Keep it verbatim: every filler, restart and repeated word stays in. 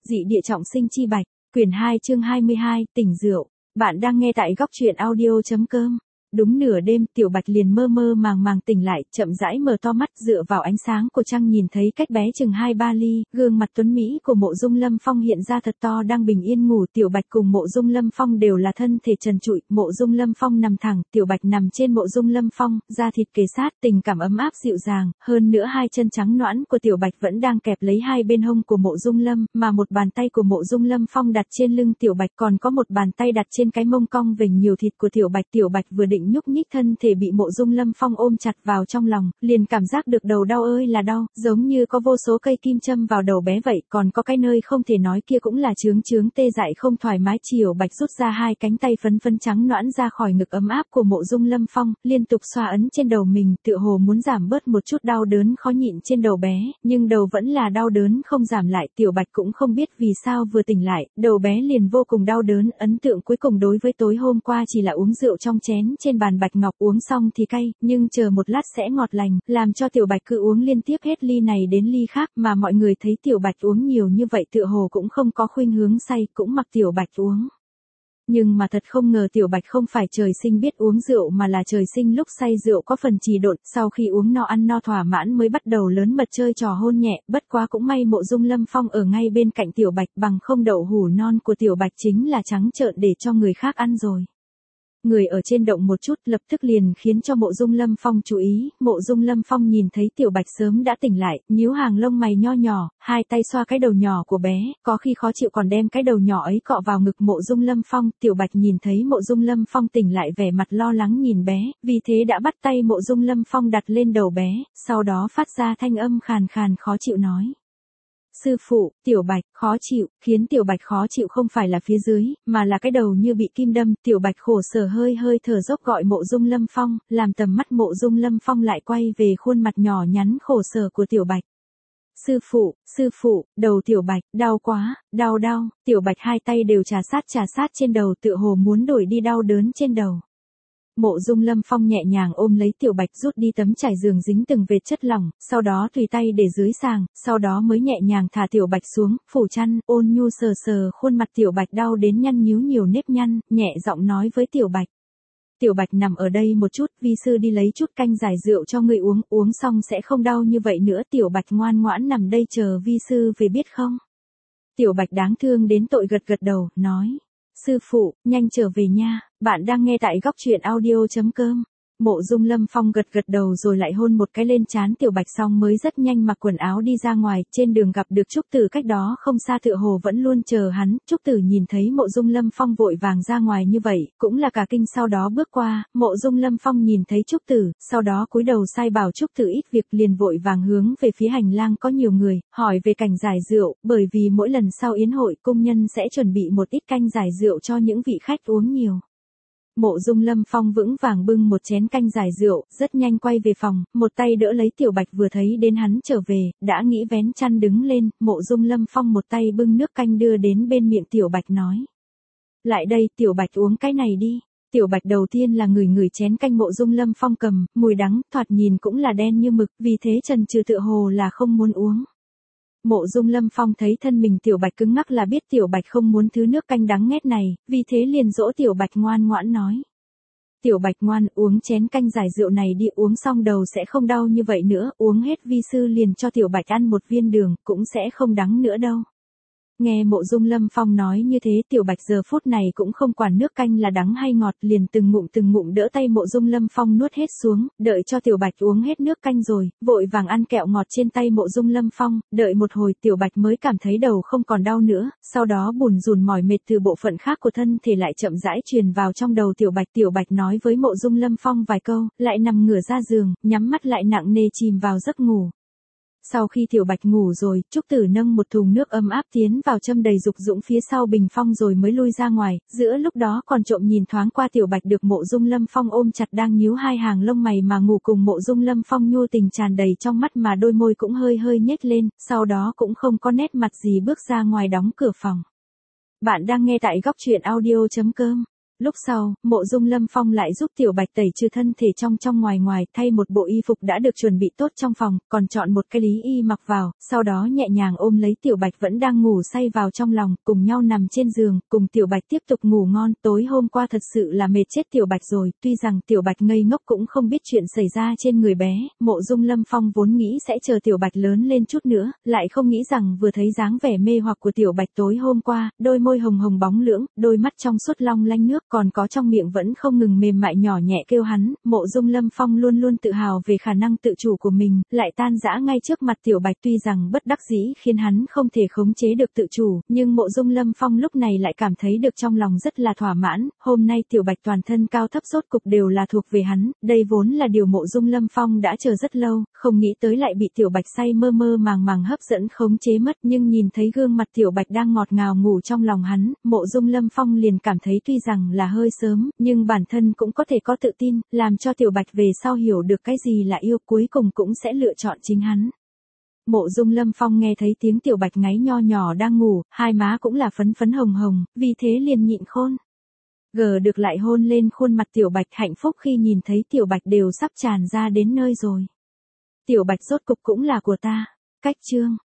Dị địa trọng sinh chi bạch, quyển hai chương hai mươi hai, tỉnh rượu. Bạn đang nghe tại góc truyện audio.com. Đúng nửa đêm, Tiểu Bạch liền mơ mơ màng màng tỉnh lại, chậm rãi mở to mắt, dựa vào ánh sáng của trăng nhìn thấy cách bé chừng hai ba ly, gương mặt tuấn mỹ của Mộ Dung Lâm Phong hiện ra thật to đang bình yên ngủ. Tiểu Bạch cùng Mộ Dung Lâm Phong đều là thân thể trần trụi, Mộ Dung Lâm Phong nằm thẳng, Tiểu Bạch nằm trên Mộ Dung Lâm Phong, da thịt kề sát, tình cảm ấm áp dịu dàng, hơn nữa hai chân trắng nõn của Tiểu Bạch vẫn đang kẹp lấy hai bên hông của Mộ Dung Lâm, mà một bàn tay của Mộ Dung Lâm Phong đặt trên lưng Tiểu Bạch, còn có một bàn tay đặt trên cái mông cong vểnh nhiều thịt của Tiểu Bạch. Tiểu Bạch vừa định nhúc nhích thân thể bị Mộ Dung Lâm Phong ôm chặt vào trong lòng, liền cảm giác được đầu đau ơi là đau, giống như có vô số cây kim châm vào đầu bé vậy, còn có cái nơi không thể nói kia cũng là chướng chướng tê dại không thoải mái. Tiểu Bạch rút ra hai cánh tay phấn phấn trắng nõn ra khỏi ngực ấm áp của Mộ Dung Lâm Phong, liên tục xoa ấn trên đầu mình, tựa hồ muốn giảm bớt một chút đau đớn khó nhịn trên đầu bé, nhưng đầu vẫn là đau đớn không giảm lại. Tiểu Bạch cũng không biết vì sao vừa tỉnh lại, đầu bé liền vô cùng đau đớn. Ấn tượng cuối cùng đối với tối hôm qua chỉ là uống rượu trong chén trên bàn bạch ngọc, uống xong thì cay, nhưng chờ một lát sẽ ngọt lành, làm cho Tiểu Bạch cứ uống liên tiếp hết ly này đến ly khác, mà mọi người thấy Tiểu Bạch uống nhiều như vậy tựa hồ cũng không có khuynh hướng say, cũng mặc Tiểu Bạch uống. Nhưng mà thật không ngờ Tiểu Bạch không phải trời sinh biết uống rượu mà là trời sinh lúc say rượu có phần trì độn, sau khi uống no ăn no thỏa mãn mới bắt đầu lớn mật chơi trò hôn nhẹ, bất quá cũng may Mộ Dung Lâm Phong ở ngay bên cạnh Tiểu Bạch, bằng không đậu hủ non của Tiểu Bạch chính là trắng trợn để cho người khác ăn rồi. Người ở trên động một chút lập tức liền khiến cho Mộ Dung Lâm Phong chú ý. Mộ Dung Lâm Phong nhìn thấy Tiểu Bạch sớm đã tỉnh lại, nhíu hàng lông mày nho nhỏ, hai tay xoa cái đầu nhỏ của bé, có khi khó chịu còn đem cái đầu nhỏ ấy cọ vào ngực Mộ Dung Lâm Phong. Tiểu Bạch nhìn thấy Mộ Dung Lâm Phong tỉnh lại vẻ mặt lo lắng nhìn bé, vì thế đã bắt tay Mộ Dung Lâm Phong đặt lên đầu bé, sau đó phát ra thanh âm khàn khàn khó chịu nói: "Sư phụ." Tiểu Bạch khó chịu, khiến Tiểu Bạch khó chịu không phải là phía dưới, mà là cái đầu như bị kim đâm. Tiểu Bạch khổ sở hơi hơi thở dốc gọi Mộ Dung Lâm Phong, làm tầm mắt Mộ Dung Lâm Phong lại quay về khuôn mặt nhỏ nhắn khổ sở của Tiểu Bạch. "Sư phụ, sư phụ." Đầu Tiểu Bạch đau quá, đau đau. Tiểu Bạch hai tay đều trà sát trà sát trên đầu, tựa hồ muốn đổi đi đau đớn trên đầu. Mộ Dung Lâm Phong nhẹ nhàng ôm lấy Tiểu Bạch, rút đi tấm trải giường dính từng vệt chất lỏng, sau đó tùy tay để dưới sàng, sau đó mới nhẹ nhàng thả Tiểu Bạch xuống, phủ chăn, ôn nhu sờ sờ khuôn mặt Tiểu Bạch đau đến nhăn nhíu nhiều nếp nhăn, nhẹ giọng nói với Tiểu Bạch: "Tiểu Bạch nằm ở đây một chút, vi sư đi lấy chút canh giải rượu cho ngươi uống, uống xong sẽ không đau như vậy nữa." Tiểu Bạch ngoan ngoãn nằm đây chờ vi sư về biết không? Tiểu Bạch đáng thương đến tội gật gật đầu, nói: "Sư phụ, nhanh trở về nha." Bạn đang nghe tại góc truyện audio.com. Mộ Dung Lâm Phong gật gật đầu rồi lại hôn một cái lên trán Tiểu Bạch, xong mới rất nhanh mặc quần áo đi ra ngoài. Trên đường gặp được Trúc Tử cách đó không xa, tựa hồ vẫn luôn chờ hắn. Trúc Tử nhìn thấy Mộ Dung Lâm Phong vội vàng ra ngoài như vậy, cũng là cả kinh, sau đó bước qua. Mộ Dung Lâm Phong nhìn thấy Trúc Tử, sau đó cúi đầu sai bảo Trúc Tử ít việc, liền vội vàng hướng về phía hành lang có nhiều người, hỏi về cảnh giải rượu, bởi vì mỗi lần sau yến hội cung nhân sẽ chuẩn bị một ít canh giải rượu cho những vị khách uống nhiều. Mộ Dung Lâm Phong vững vàng bưng một chén canh giải rượu, rất nhanh quay về phòng, một tay đỡ lấy Tiểu Bạch, vừa thấy đến hắn trở về, đã nghĩ vén chăn đứng lên. Mộ Dung Lâm Phong một tay bưng nước canh đưa đến bên miệng Tiểu Bạch nói: "Lại đây Tiểu Bạch, uống cái này đi." Tiểu Bạch đầu tiên là ngửi ngửi chén canh Mộ Dung Lâm Phong cầm, mùi đắng, thoạt nhìn cũng là đen như mực, vì thế chần chừ tựa hồ là không muốn uống. Mộ Dung Lâm Phong thấy thân mình Tiểu Bạch cứng ngắc là biết Tiểu Bạch không muốn thứ nước canh đắng nghét này, vì thế liền dỗ Tiểu Bạch ngoan ngoãn nói: "Tiểu Bạch ngoan, uống chén canh giải rượu này đi, uống xong đầu sẽ không đau như vậy nữa, uống hết vi sư liền cho Tiểu Bạch ăn một viên đường, cũng sẽ không đắng nữa đâu." Nghe Mộ Dung Lâm Phong nói như thế, Tiểu Bạch giờ phút này cũng không quản nước canh là đắng hay ngọt, liền từng ngụm từng ngụm đỡ tay Mộ Dung Lâm Phong nuốt hết xuống, đợi cho Tiểu Bạch uống hết nước canh rồi, vội vàng ăn kẹo ngọt trên tay Mộ Dung Lâm Phong. Đợi một hồi Tiểu Bạch mới cảm thấy đầu không còn đau nữa, sau đó bùn rùn mỏi mệt từ bộ phận khác của thân thể lại chậm rãi truyền vào trong đầu Tiểu Bạch. Tiểu Bạch nói với Mộ Dung Lâm Phong vài câu, lại nằm ngửa ra giường, nhắm mắt lại nặng nề chìm vào giấc ngủ. Sau khi Tiểu Bạch ngủ rồi, Trúc Tử nâng một thùng nước ấm áp tiến vào châm đầy Dục Dũng phía sau bình phong rồi mới lui ra ngoài, giữa lúc đó còn trộm nhìn thoáng qua Tiểu Bạch được Mộ Dung Lâm Phong ôm chặt đang nhíu hai hàng lông mày mà ngủ cùng Mộ Dung Lâm Phong nhu tình tràn đầy trong mắt, mà đôi môi cũng hơi hơi nhếch lên, sau đó cũng không có nét mặt gì bước ra ngoài đóng cửa phòng. Bạn đang nghe tại góc truyện audio.com. Lúc sau, Mộ Dung Lâm Phong lại giúp Tiểu Bạch tẩy trừ thân thể trong trong ngoài ngoài, thay một bộ y phục đã được chuẩn bị tốt trong phòng, còn chọn một cái lý y mặc vào, sau đó nhẹ nhàng ôm lấy Tiểu Bạch vẫn đang ngủ say vào trong lòng, cùng nhau nằm trên giường, cùng Tiểu Bạch tiếp tục ngủ ngon. Tối hôm qua thật sự là mệt chết Tiểu Bạch rồi, tuy rằng Tiểu Bạch ngây ngốc cũng không biết chuyện xảy ra trên người bé, Mộ Dung Lâm Phong vốn nghĩ sẽ chờ Tiểu Bạch lớn lên chút nữa, lại không nghĩ rằng vừa thấy dáng vẻ mê hoặc của Tiểu Bạch tối hôm qua, đôi môi hồng hồng bóng lưỡng, đôi mắt trong suốt long lanh nước, còn có trong miệng vẫn không ngừng mềm mại nhỏ nhẹ kêu hắn. Mộ Dung Lâm Phong luôn luôn tự hào về khả năng tự chủ của mình, lại tan rã ngay trước mặt Tiểu Bạch, tuy rằng bất đắc dĩ khiến hắn không thể khống chế được tự chủ, nhưng Mộ Dung Lâm Phong lúc này lại cảm thấy được trong lòng rất là thỏa mãn. Hôm nay Tiểu Bạch toàn thân cao thấp rốt cục đều là thuộc về hắn, đây vốn là điều Mộ Dung Lâm Phong đã chờ rất lâu, không nghĩ tới lại bị Tiểu Bạch say mơ mơ màng màng hấp dẫn khống chế mất, nhưng nhìn thấy gương mặt Tiểu Bạch đang ngọt ngào ngủ trong lòng hắn, Mộ Dung Lâm Phong liền cảm thấy tuy rằng là hơi sớm, nhưng bản thân cũng có thể có tự tin, làm cho Tiểu Bạch về sau hiểu được cái gì là yêu, cuối cùng cũng sẽ lựa chọn chính hắn. Mộ Dung Lâm Phong nghe thấy tiếng Tiểu Bạch ngáy nho nhỏ đang ngủ, hai má cũng là phấn phấn hồng hồng, vì thế liền nhịn khôn gờ được lại hôn lên khuôn mặt Tiểu Bạch, hạnh phúc khi nhìn thấy Tiểu Bạch đều sắp tràn ra đến nơi rồi. Tiểu Bạch rốt cục cũng là của ta. Cách chương